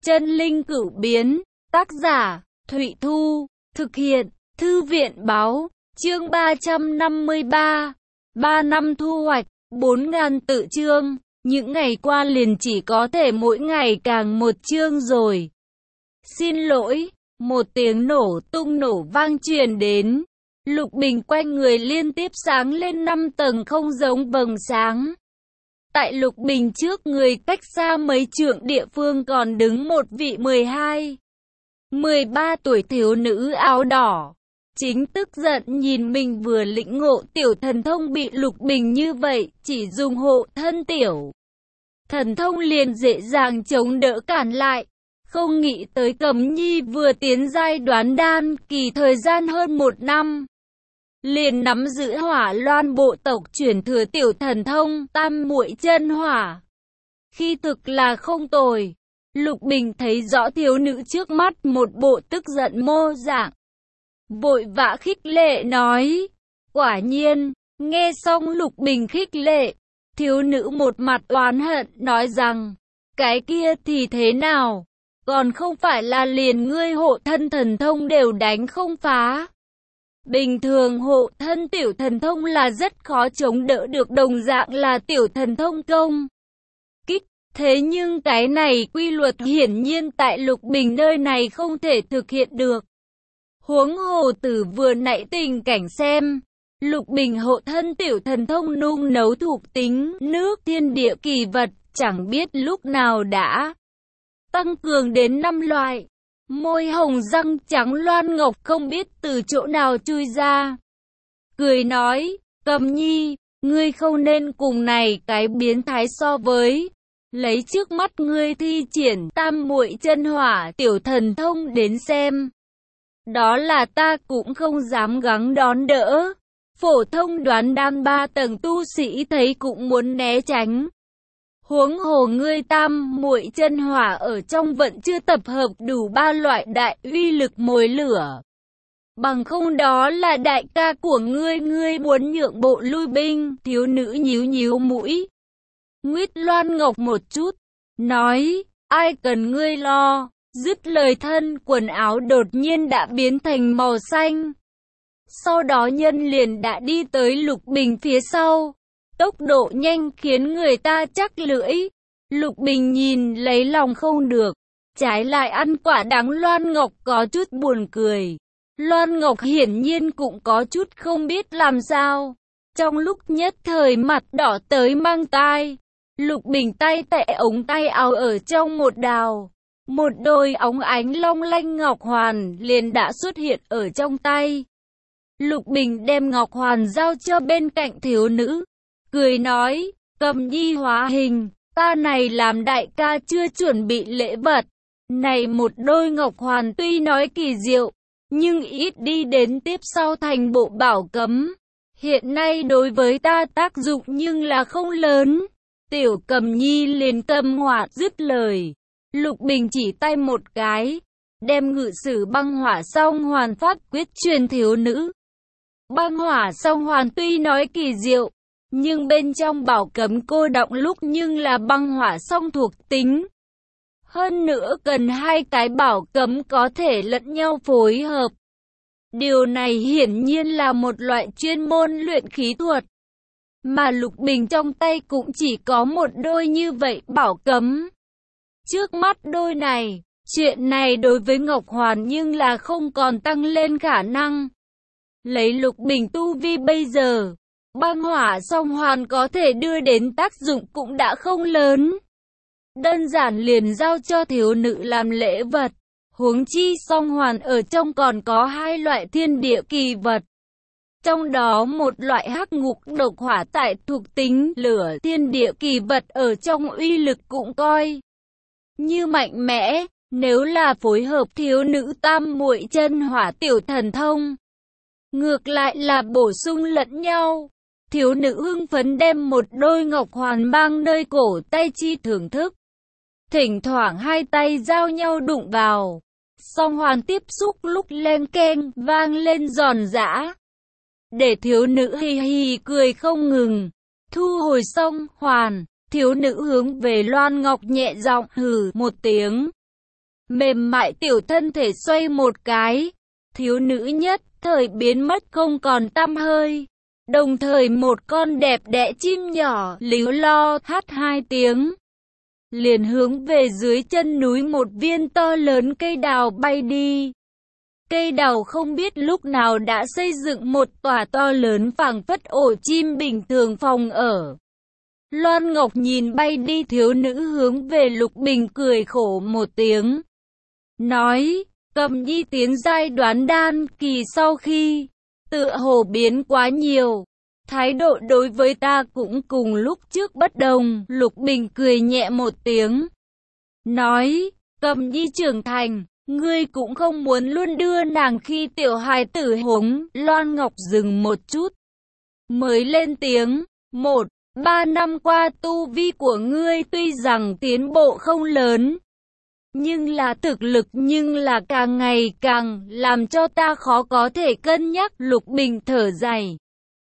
Chân linh cửu biến, tác giả, Thụy Thu, thực hiện, Thư viện báo, chương 353, 3 năm thu hoạch, 4.000 tự chương, những ngày qua liền chỉ có thể mỗi ngày càng một chương rồi. Xin lỗi, một tiếng nổ tung nổ vang truyền đến. Lục Bình quanh người liên tiếp sáng lên 5 tầng không giống vầng sáng. Tại Lục Bình trước người cách xa mấy trượng địa phương còn đứng một vị 12, 13 tuổi thiếu nữ áo đỏ. Chính tức giận nhìn mình vừa lĩnh ngộ tiểu thần thông bị Lục Bình như vậy, chỉ dùng hộ thân tiểu thần thông liền dễ dàng chống đỡ cản lại. Không nghĩ tới Cẩm Nhi vừa tiến giai đoán đan kỳ thời gian hơn 1 năm. Liền nắm giữ Hỏa Loan bộ tộc chuyển thừa tiểu thần thông Tam Muội Chân Hỏa. Khi thực là không tồi. Lục Bình thấy rõ thiếu nữ trước mắt một bộ tức giận mô dạng. Vội vã khích lệ nói. Quả nhiên, nghe xong Lục Bình khích lệ, thiếu nữ một mặt oán hận nói rằng, cái kia thì thế nào? Còn không phải là liền ngươi hộ thân thần thông đều đánh không phá. Bình thường hộ thân tiểu thần thông là rất khó chống đỡ được, đồng dạng là tiểu thần thông công kích. Thế nhưng cái này quy luật hiển nhiên tại Lục Bình nơi này không thể thực hiện được. Huống hồ từ vừa nãy tình cảnh xem, Lục Bình hộ thân tiểu thần thông nung nấu thuộc tính nước thiên địa kỳ vật, chẳng biết lúc nào đã tăng cường đến 5 loại. Môi hồng răng trắng loan ngọc không biết từ chỗ nào chui ra. Cười nói, Cẩm Nhi, ngươi không nên cùng này cái biến thái so với. Lấy trước mắt ngươi thi triển Tam Muội Chân Hỏa tiểu thần thông đến xem. Đó là ta cũng không dám gắng đón đỡ. Phổ thông đoán đan 3 tầng tu sĩ thấy cũng muốn né tránh. Huống hồ ngươi Tam Muội Chân Hỏa ở trong vẫn chưa tập hợp đủ 3 loại đại uy lực mồi lửa. Bằng không đó là đại ca của ngươi muốn nhượng bộ lui binh. Thiếu nữ nhíu nhíu mũi, nguyết loan ngọc một chút, nói, ai cần ngươi lo. Dứt lời thân quần áo đột nhiên đã biến thành màu xanh. Sau đó nhân liền đã đi tới Lục Bình phía sau. Tốc độ nhanh khiến người ta chắc lưỡi. Lục Bình nhìn lấy lòng không được. Trái lại ăn quả đắng Loan Ngọc có chút buồn cười. Loan Ngọc hiển nhiên cũng có chút không biết làm sao. Trong lúc nhất thời mặt đỏ tới mang tai. Lục Bình tay tẹ ống tay áo ở trong một đào. Một đôi óng ánh long lanh ngọc hoàn liền đã xuất hiện ở trong tay. Lục Bình đem ngọc hoàn giao cho bên cạnh thiếu nữ. Cười nói, Cẩm Nhi hóa hình, ta này làm đại ca chưa chuẩn bị lễ vật. Này một đôi ngọc hoàn tuy nói kỳ diệu, nhưng ít đi đến tiếp sau thành bộ bảo cấm. Hiện nay đối với ta tác dụng nhưng là không lớn. Tiểu Cẩm Nhi liền cầm hỏa dứt lời. Lục Bình chỉ tay một cái, đem ngự sử băng hỏa song hoàn pháp quyết truyền thiếu nữ. Băng hỏa song hoàn tuy nói kỳ diệu, nhưng bên trong bảo cấm cô đọng lúc nhưng là băng hỏa song thuộc tính. Hơn nữa cần 2 cái bảo cấm có thể lẫn nhau phối hợp. Điều này hiển nhiên là một loại chuyên môn luyện khí thuật. Mà Lục Bình trong tay cũng chỉ có một đôi như vậy bảo cấm. Trước mắt đôi này, chuyện này đối với Ngọc Hoàn nhưng là không còn tăng lên khả năng. Lấy Lục Bình tu vi bây giờ, băng hỏa song hoàn có thể đưa đến tác dụng cũng đã không lớn. Đơn giản liền giao cho thiếu nữ làm lễ vật. Huống chi song hoàn ở trong còn có 2 loại thiên địa kỳ vật. Trong đó một loại hắc ngục độc hỏa tại thuộc tính lửa thiên địa kỳ vật ở trong uy lực cũng coi như mạnh mẽ. Nếu là phối hợp thiếu nữ Tam Muội Chân Hỏa tiểu thần thông, ngược lại là bổ sung lẫn nhau. Thiếu nữ hưng phấn đem một đôi ngọc hoàn mang nơi cổ tay chi thưởng thức. Thỉnh thoảng 2 tay giao nhau đụng vào, song hoàn tiếp xúc lúc len keng vang lên giòn giã. Để thiếu nữ hì hì cười không ngừng. Thu hồi song hoàn, thiếu nữ hướng về Loan Ngọc nhẹ giọng hừ một tiếng. Mềm mại tiểu thân thể xoay một cái, thiếu nữ nhất thời biến mất không còn tăm hơi. Đồng thời một con đẹp đẽ chim nhỏ líu lo hát hai tiếng, liền hướng về dưới chân núi một viên to lớn cây đào bay đi. Cây đào không biết lúc nào đã xây dựng một tòa to lớn phảng phất ổ chim bình thường phòng ở. Loan Ngọc nhìn bay đi thiếu nữ hướng về Lục Bình cười khổ một tiếng, nói, Cầm Nhi tiến giai đoán đan kỳ sau khi tựa hồ biến quá nhiều, thái độ đối với ta cũng cùng lúc trước bất đồng. Lục Bình cười nhẹ một tiếng, nói, Cầm Nhi trưởng thành, ngươi cũng không muốn luôn đưa nàng khi tiểu hài tử hống. Loan Ngọc dừng một chút, mới lên tiếng, 3 năm qua tu vi của ngươi tuy rằng tiến bộ không lớn, nhưng là thực lực nhưng là càng ngày càng làm cho ta khó có thể cân nhắc. Lục Bình thở dài,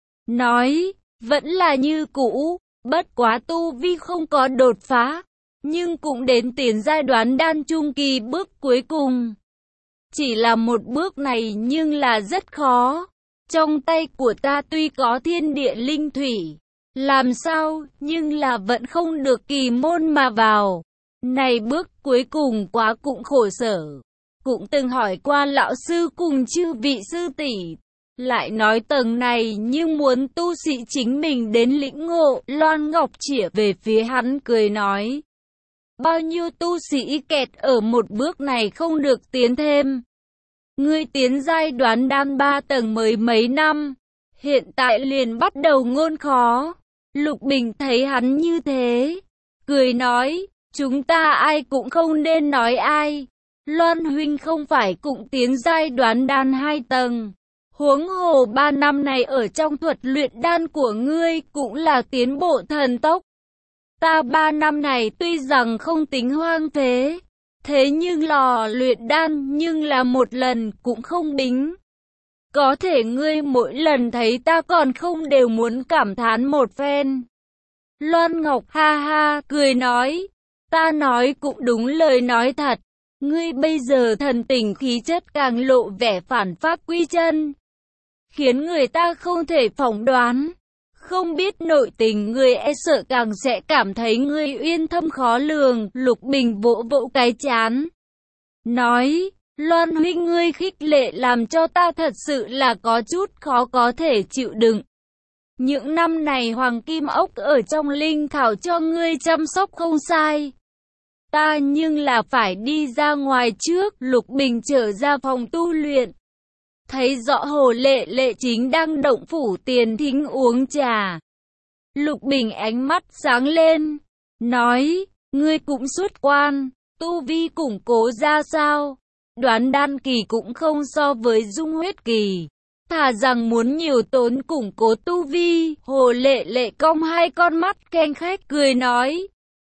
nói, vẫn là như cũ, bất quá tu vi không có đột phá, nhưng cũng đến tiến giai đoán đan trung kỳ bước cuối cùng. Chỉ là một bước này nhưng là rất khó. Trong tay của ta tuy có thiên địa linh thủy, làm sao, nhưng là vẫn không được kỳ môn mà vào. Này bước cuối cùng quá cũng khổ sở. Cũng từng hỏi qua lão sư cùng chư vị sư tỷ, lại nói tầng này nhưng muốn tu sĩ chính mình đến lĩnh ngộ. Loan Ngọc chĩa về phía hắn cười nói, bao nhiêu tu sĩ kẹt ở một bước này không được tiến thêm. Ngươi tiến giai đoán đan 3 tầng mới mấy năm, hiện tại liền bắt đầu ngôn khó. Lục Bình thấy hắn như thế, cười nói, chúng ta ai cũng không nên nói ai. Loan huynh không phải cũng tiến giai đoán đan 2 tầng. Huống hồ 3 năm này ở trong thuật luyện đan của ngươi cũng là tiến bộ thần tốc. Ta 3 năm này tuy rằng không tính hoang phế, thế nhưng lò luyện đan nhưng là một lần cũng không bính. Có thể ngươi mỗi lần thấy ta còn không đều muốn cảm thán một phen. Loan Ngọc ha ha cười nói, ta nói cũng đúng lời nói thật. Ngươi bây giờ thần tình khí chất càng lộ vẻ phản pháp quy chân, khiến người ta không thể phỏng đoán. Không biết nội tình ngươi e sợ càng sẽ cảm thấy ngươi uyên thâm khó lường. Lục Bình vỗ vỗ cái chán, nói, Loan huynh ngươi khích lệ làm cho ta thật sự là có chút khó có thể chịu đựng. Những năm này Hoàng Kim Ốc ở trong linh thảo cho ngươi chăm sóc không sai. Ta nhưng là phải đi ra ngoài trước. Lục Bình trở ra phòng tu luyện, thấy rõ Hồ Lệ Lệ chính đang động phủ tiền thính uống trà. Lục Bình ánh mắt sáng lên, nói, ngươi cũng xuất quan, tu vi củng cố ra sao? Đoán đan kỳ cũng không so với dung huyết kỳ, thà rằng muốn nhiều tốn củng cố tu vi. Hồ Lệ Lệ cong hai con mắt khen khách cười nói,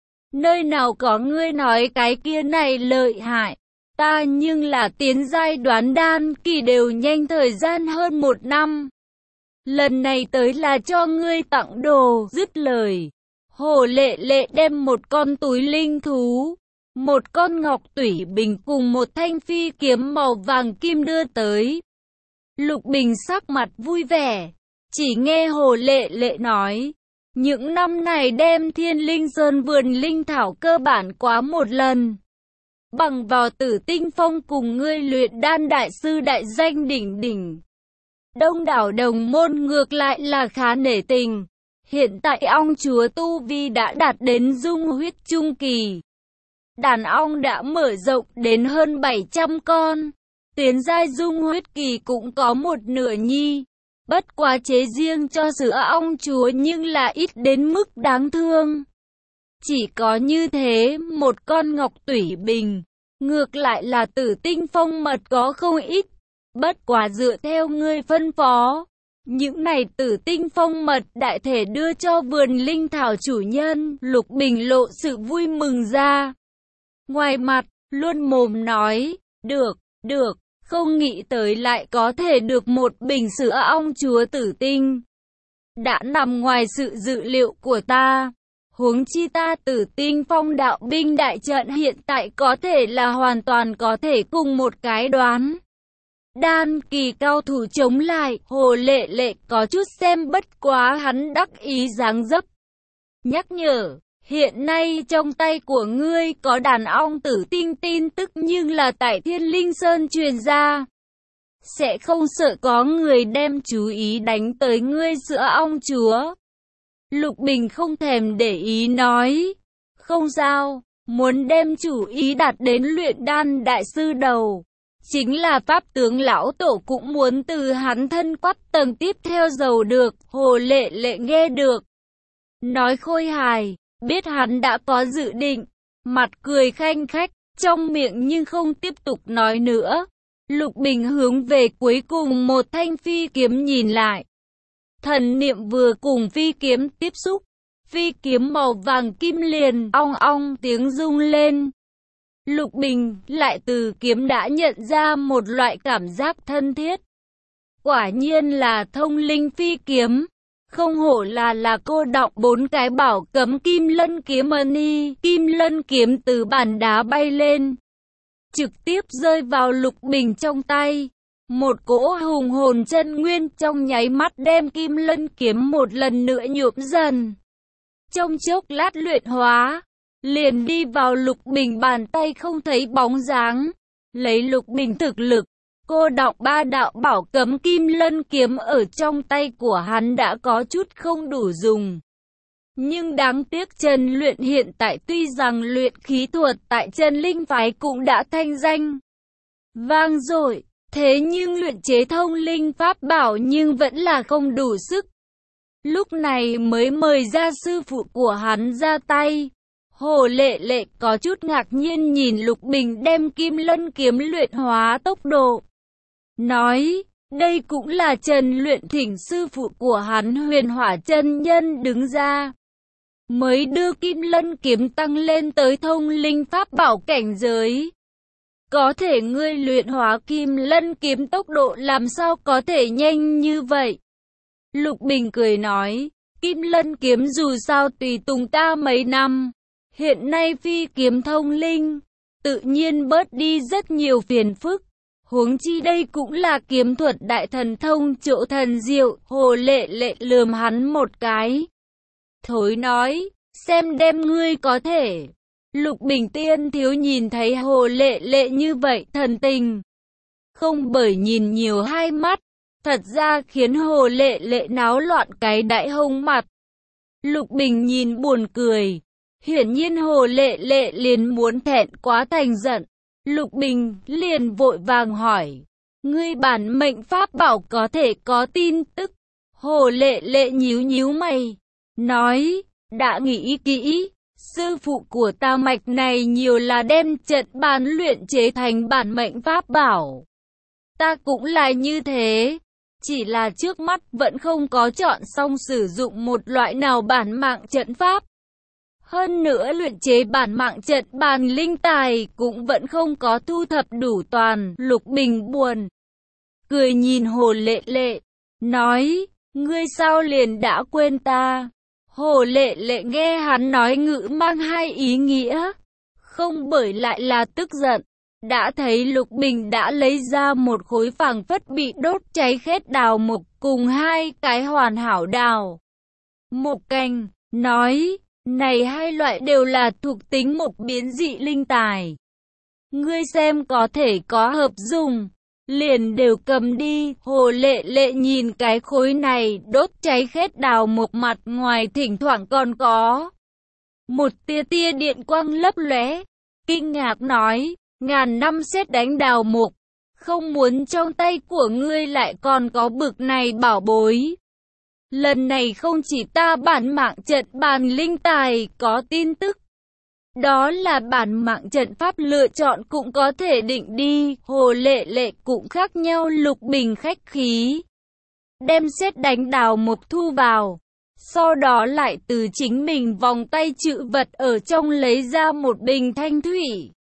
nơi nào có ngươi nói cái kia này lợi hại. Ta nhưng là tiến giai đoán đan kỳ đều nhanh thời gian hơn 1 năm. Lần này tới là cho ngươi tặng đồ. Dứt lời, Hồ Lệ Lệ đem một con túi linh thú, một con ngọc tủy bình cùng một thanh phi kiếm màu vàng kim đưa tới. Lục Bình sắc mặt vui vẻ, chỉ nghe Hồ Lệ Lệ nói, những năm này đem Thiên Linh Sơn vườn linh thảo cơ bản quá một lần. Bằng vào Tử Tinh Phong cùng ngươi luyện đan đại sư đại danh đỉnh đỉnh, đông đảo đồng môn ngược lại là khá nể tình. Hiện tại ong chúa tu vi đã đạt đến dung huyết trung kỳ, đàn ong đã mở rộng đến hơn 700 con, tiến giai dung huyết kỳ cũng có một nửa nhi. Bất quá chế riêng cho sữa ong chúa nhưng là ít đến mức đáng thương. Chỉ có như thế, một con ngọc tủy bình, ngược lại là Tử Tinh Phong mật có không ít. Bất quá dựa theo ngươi phân phó, những này Tử Tinh Phong mật đại thể đưa cho vườn linh thảo chủ nhân. Lục Bình lộ sự vui mừng ra. Ngoài mặt, luôn mồm nói, được, không nghĩ tới lại có thể được một bình sữa ong chúa tử tinh. Đã nằm ngoài sự dự liệu của ta. Huống chi ta Tử Tinh Phong đạo binh đại trận hiện tại có thể là hoàn toàn có thể cùng một cái đoán đan kỳ cao thủ chống lại. Hồ Lệ Lệ có chút xem bất quá hắn đắc ý dáng dấp. Nhắc nhở, hiện nay trong tay của ngươi có đàn ong tử tinh tin tức nhưng là tại Thiên Linh Sơn truyền ra. Sẽ không sợ có người đem chú ý đánh tới ngươi giữa ong chúa. Lục Bình không thèm để ý nói. Không sao, muốn đem chủ ý đặt đến luyện đan đại sư đầu. Chính là pháp tướng lão tổ cũng muốn từ hắn thân quắp tầng tiếp theo giàu được. Hồ Lệ Lệ nghe được. Nói khôi hài, biết hắn đã có dự định. Mặt cười khanh khách, trong miệng nhưng không tiếp tục nói nữa. Lục Bình hướng về cuối cùng một thanh phi kiếm nhìn lại. Thần niệm vừa cùng phi kiếm tiếp xúc. Phi kiếm màu vàng kim liền ong ong tiếng rung lên. Lục Bình lại từ kiếm đã nhận ra một loại cảm giác thân thiết. Quả nhiên là thông linh phi kiếm. Không hổ là cô đọng 4 cái bảo cấm kim lân kiếm ni. Kim lân kiếm từ bàn đá bay lên, trực tiếp rơi vào Lục Bình trong tay. Một cỗ hùng hồn chân nguyên trong nháy mắt đem kim lân kiếm một lần nữa nhuộm dần. Trong chốc lát luyện hóa, liền đi vào Lục Bình bàn tay không thấy bóng dáng. Lấy Lục Bình thực lực, cô đọng 3 đạo bảo cấm kim lân kiếm ở trong tay của hắn đã có chút không đủ dùng. Nhưng đáng tiếc Trần Luyện hiện tại tuy rằng luyện khí thuật tại Trần Linh phái cũng đã thanh danh vang dội, thế nhưng luyện chế thông linh pháp bảo nhưng vẫn là không đủ sức. Lúc này mới mời ra sư phụ của hắn ra tay. Hồ Lệ Lệ có chút ngạc nhiên nhìn Lục Bình đem kim lân kiếm luyện hóa tốc độ. Nói, đây cũng là Trần Luyện thỉnh sư phụ của hắn Huyền Hỏa chân nhân đứng ra. Mới đưa kim lân kiếm tăng lên tới thông linh pháp bảo cảnh giới. Có thể ngươi luyện hóa kim lân kiếm tốc độ làm sao có thể nhanh như vậy? Lục Bình cười nói, kim lân kiếm dù sao tùy tùng ta mấy năm. Hiện nay phi kiếm thông linh, tự nhiên bớt đi rất nhiều phiền phức. Huống chi đây cũng là kiếm thuật đại thần thông chỗ thần diệu. Hồ Lệ Lệ lườm hắn một cái. Thối nói, xem đem ngươi có thể. Lục Bình tiên thiếu nhìn thấy Hồ Lệ Lệ như vậy thần tình. Không bởi nhìn nhiều hai mắt, thật ra khiến Hồ Lệ Lệ náo loạn cái đại hông mặt. Lục Bình nhìn buồn cười. Hiển nhiên Hồ Lệ Lệ liền muốn thẹn quá thành giận. Lục Bình liền vội vàng hỏi. Ngươi bản mệnh pháp bảo có thể có tin tức. Hồ Lệ Lệ nhíu nhíu mày. Nói, đã nghĩ kỹ. Sư phụ của ta mạch này nhiều là đem trận bàn luyện chế thành bản mệnh pháp bảo. Ta cũng là như thế. Chỉ là trước mắt vẫn không có chọn xong sử dụng một loại nào bản mạng trận pháp. Hơn nữa luyện chế bản mạng trận bàn linh tài cũng vẫn không có thu thập đủ toàn. Lục Bình buồn cười nhìn Hồ Lệ Lệ, nói, ngươi sao liền đã quên ta? Hồ Lệ Lệ nghe hắn nói ngữ mang hai ý nghĩa, không bởi lại là tức giận. Đã thấy Lục Bình đã lấy ra một khối phảng phất bị đốt cháy khét đào mục cùng 2 cái hoàn hảo đào mục cành, nói, này 2 loại đều là thuộc tính mục biến dị linh tài. Ngươi xem có thể có hợp dùng, liền đều cầm đi. Hồ Lệ Lệ nhìn cái khối này đốt cháy khét đào mục mặt ngoài thỉnh thoảng còn có một tia tia điện quang lấp lóe, kinh ngạc nói, ngàn năm sét đánh đào mục, không muốn trong tay của ngươi lại còn có bực này bảo bối. Lần này không chỉ ta bản mạng trận bàn linh tài có tin tức, đó là bản mạng trận pháp lựa chọn cũng có thể định đi. Hồ Lệ Lệ cũng khác nhau. Lục Bình khách khí đem sét đánh đào mục thu vào, sau đó lại từ chính mình vòng tay trữ vật ở trong lấy ra một bình thanh thủy,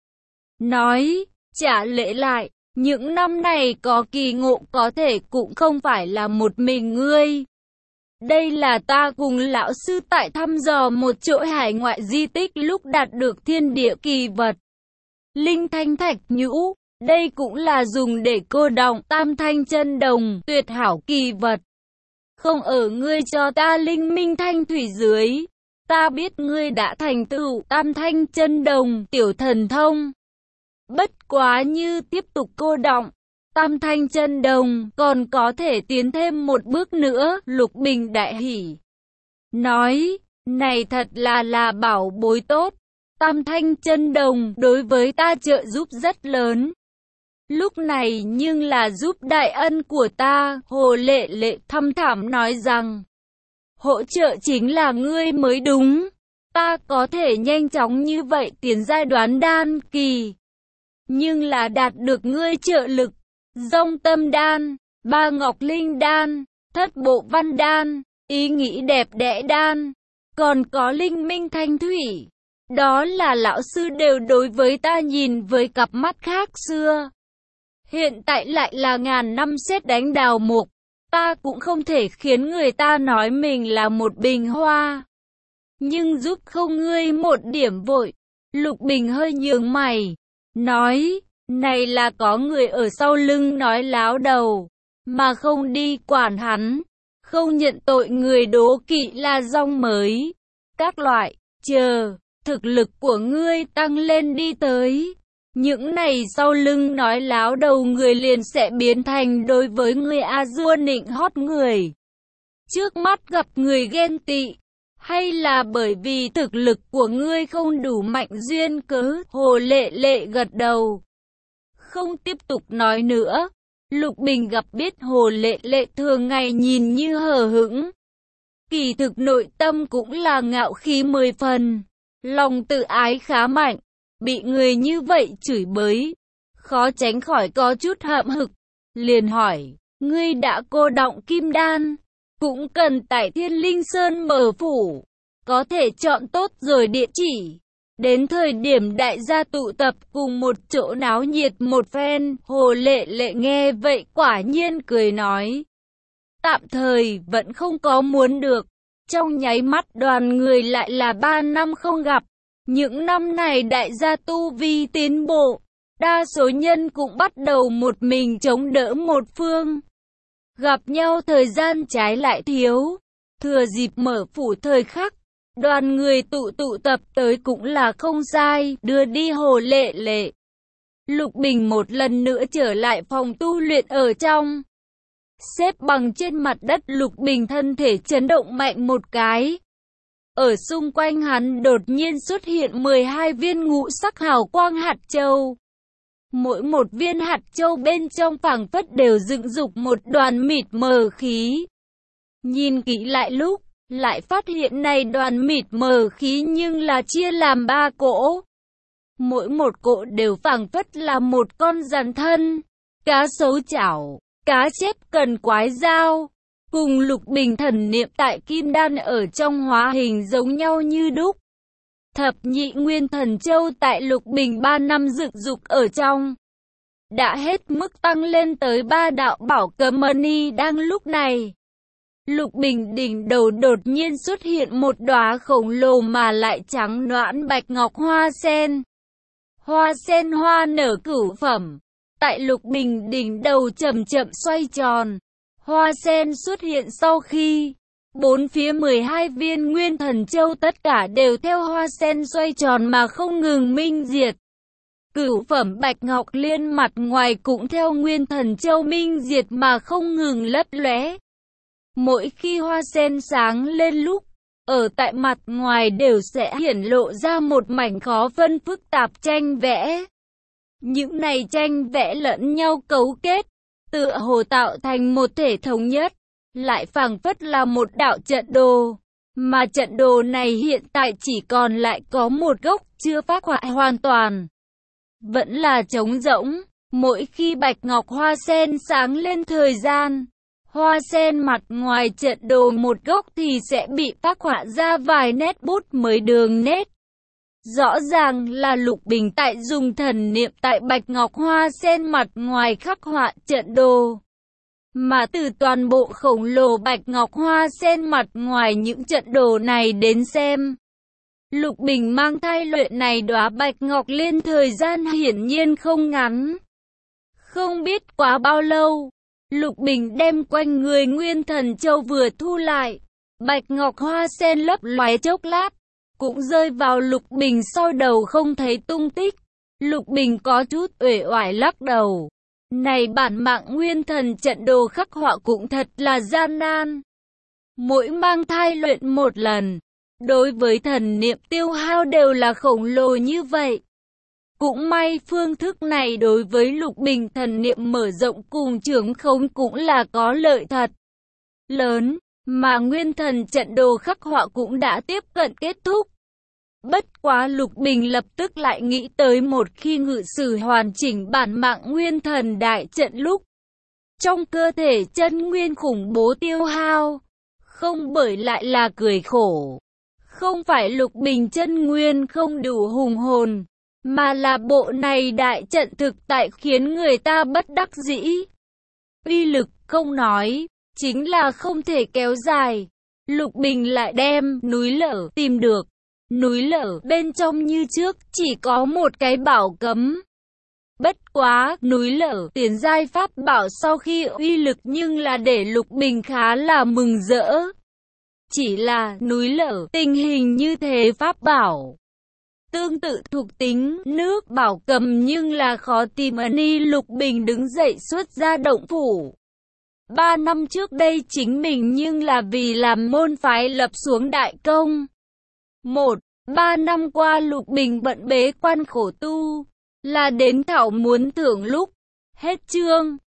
nói, trả lễ lại, những năm này có kỳ ngộ có thể cũng không phải là một mình ngươi. Đây là ta cùng lão sư tại thăm dò một chỗ hải ngoại di tích lúc đạt được thiên địa kỳ vật. Linh thanh thạch nhũ, đây cũng là dùng để cô đọng tam thanh chân đồng, tuyệt hảo kỳ vật. Không ở ngươi cho ta linh minh thanh thủy dưới. Ta biết ngươi đã thành tựu tam thanh chân đồng, tiểu thần thông. Bất quá như tiếp tục cô đọng tam thanh chân đồng, còn có thể tiến thêm một bước nữa. Lục Bình đại hỉ, nói, này thật là bảo bối tốt. Tam thanh chân đồng đối với ta trợ giúp rất lớn. Lúc này nhưng là giúp đại ân của ta. Hồ Lệ Lệ thăm thẳm nói rằng, hỗ trợ chính là ngươi mới đúng. Ta có thể nhanh chóng như vậy tiến giai đoán đan kỳ, nhưng là đạt được ngươi trợ lực. Dông tâm đan, ba ngọc linh đan, thất bộ văn đan, ý nghĩ đẹp đẽ đan, còn có linh minh thanh thủy. Đó là lão sư đều đối với ta nhìn với cặp mắt khác xưa. Hiện tại lại là ngàn năm sét đánh đào mục. Ta cũng không thể khiến người ta nói mình là một bình hoa. Nhưng giúp không ngươi một điểm vội. Lục Bình hơi nhướng mày, nói, này là có người ở sau lưng nói láo đầu, mà không đi quản hắn, không nhận tội người đố kỵ là rong mới. Các loại, chờ, thực lực của ngươi tăng lên đi tới. Những này sau lưng nói láo đầu người liền sẽ biến thành đối với người A-dua nịnh hót người. Trước mắt gặp người ghen tị, hay là bởi vì thực lực của ngươi không đủ mạnh duyên cớ? Hồ Lệ Lệ gật đầu, không tiếp tục nói nữa. Lục Bình gặp biết Hồ Lệ Lệ thường ngày nhìn như hờ hững, kỳ thực nội tâm cũng là ngạo khí 10 phần, lòng tự ái khá mạnh. Bị người như vậy chửi bới, khó tránh khỏi có chút hậm hực. Liền hỏi, ngươi đã cô đọng kim đan, cũng cần tại Thiên Linh Sơn mở phủ, có thể chọn tốt rồi địa chỉ. Đến thời điểm đại gia tụ tập cùng một chỗ náo nhiệt một phen. Hồ Lệ Lệ nghe vậy quả nhiên cười nói, tạm thời vẫn không có muốn được. Trong nháy mắt đoàn người lại là 3 năm không gặp. Những năm này đại gia tu vi tiến bộ, đa số nhân cũng bắt đầu một mình chống đỡ một phương. Gặp nhau thời gian trái lại thiếu, thừa dịp mở phủ thời khắc, đoàn người tụ tập tới cũng là không sai, đưa đi Hồ Lệ Lệ. Lục Bình một lần nữa trở lại phòng tu luyện ở trong. Xếp bằng trên mặt đất, Lục Bình thân thể chấn động mạnh một cái. Ở xung quanh hắn đột nhiên xuất hiện 12 viên ngũ sắc hào quang hạt châu. Mỗi một viên hạt châu bên trong phảng phất đều dựng dục một đoàn mịt mờ khí. Nhìn kỹ lại lúc, lại phát hiện này đoàn mịt mờ khí nhưng là chia làm 3 cỗ. Mỗi một cỗ đều phảng phất là một con rắn thân, cá sấu chảo, cá chép cần quái dao. Cùng Lục Bình thần niệm tại kim đan ở trong hóa hình giống nhau như đúc. Thập nhị nguyên thần châu tại Lục Bình 3 năm dựng dục ở trong, đã hết mức tăng lên tới 3 đạo bảo cấm mani. Đang lúc này, Lục Bình đỉnh đầu đột nhiên xuất hiện một đóa khổng lồ mà lại trắng nõn bạch ngọc hoa sen. Hoa sen hoa nở cửu phẩm, tại Lục Bình đỉnh đầu chậm chậm xoay tròn. Hoa sen xuất hiện sau khi, bốn phía 12 viên nguyên thần châu tất cả đều theo hoa sen xoay tròn mà không ngừng minh diệt. Cửu phẩm bạch ngọc liên mặt ngoài cũng theo nguyên thần châu minh diệt mà không ngừng lấp lóe. Mỗi khi hoa sen sáng lên lúc, ở tại mặt ngoài đều sẽ hiển lộ ra một mảnh khó phân phức tạp tranh vẽ. Những này tranh vẽ lẫn nhau cấu kết, tựa hồ tạo thành một thể thống nhất, lại phảng phất là một đạo trận đồ. Mà trận đồ này hiện tại chỉ còn lại có một gốc chưa phác họa hoàn toàn, vẫn là trống rỗng. Mỗi khi bạch ngọc hoa sen sáng lên thời gian, hoa sen mặt ngoài trận đồ một gốc thì sẽ bị phác họa ra vài nét bút mới đường nét. Rõ ràng là Lục Bình tại dùng thần niệm tại bạch ngọc hoa sen mặt ngoài khắc họa trận đồ. mà từ toàn bộ khổng lồ bạch ngọc hoa sen mặt ngoài những trận đồ này đến xem. Lục Bình mang thai luyện này đóa bạch ngọc liên thời gian hiển nhiên không ngắn. Không biết quá bao lâu, Lục Bình đem quanh người Nguyên Thần Châu vừa thu lại, bạch ngọc hoa sen lấp lóe chốc lát, cũng rơi vào Lục Bình sau đầu không thấy tung tích. Lục Bình có chút uể oải lắc đầu. Này bản mạng Nguyên Thần trận đồ khắc họa cũng thật là gian nan. Mỗi mang thai luyện một lần, đối với thần niệm tiêu hao đều là khổng lồ như vậy. Cũng may phương thức này đối với Lục Bình thần niệm mở rộng cùng trưởng khống cũng là có lợi thật lớn, mà Nguyên Thần trận đồ khắc họa cũng đã tiếp cận kết thúc. Bất quá Lục Bình lập tức lại nghĩ tới một khi ngự sử hoàn chỉnh bản mạng Nguyên Thần đại trận lúc trong cơ thể chân nguyên khủng bố tiêu hao, không bởi lại là cười khổ. Không phải Lục Bình chân nguyên không đủ hùng hồn, mà là bộ này đại trận thực tại khiến người ta bất đắc dĩ. Uy lực không nói, chính là không thể kéo dài. Lục Bình lại đem núi lở tìm được. Núi lở bên trong như trước chỉ có một cái bảo cấm. Bất quá, núi lở tiền giai pháp bảo sau khi uy lực nhưng là để Lục Bình khá là mừng rỡ. Chỉ là núi lở tình hình như thế pháp bảo tương tự thuộc tính nước bảo cầm nhưng là khó tìm ni. Lục Bình đứng dậy xuất ra động phủ. 3 năm trước đây chính mình nhưng là vì làm môn phái lập xuống đại công. 3 năm qua Lục Bình bận bế quan khổ tu, là đến thảo muốn thưởng lúc. Hết chương.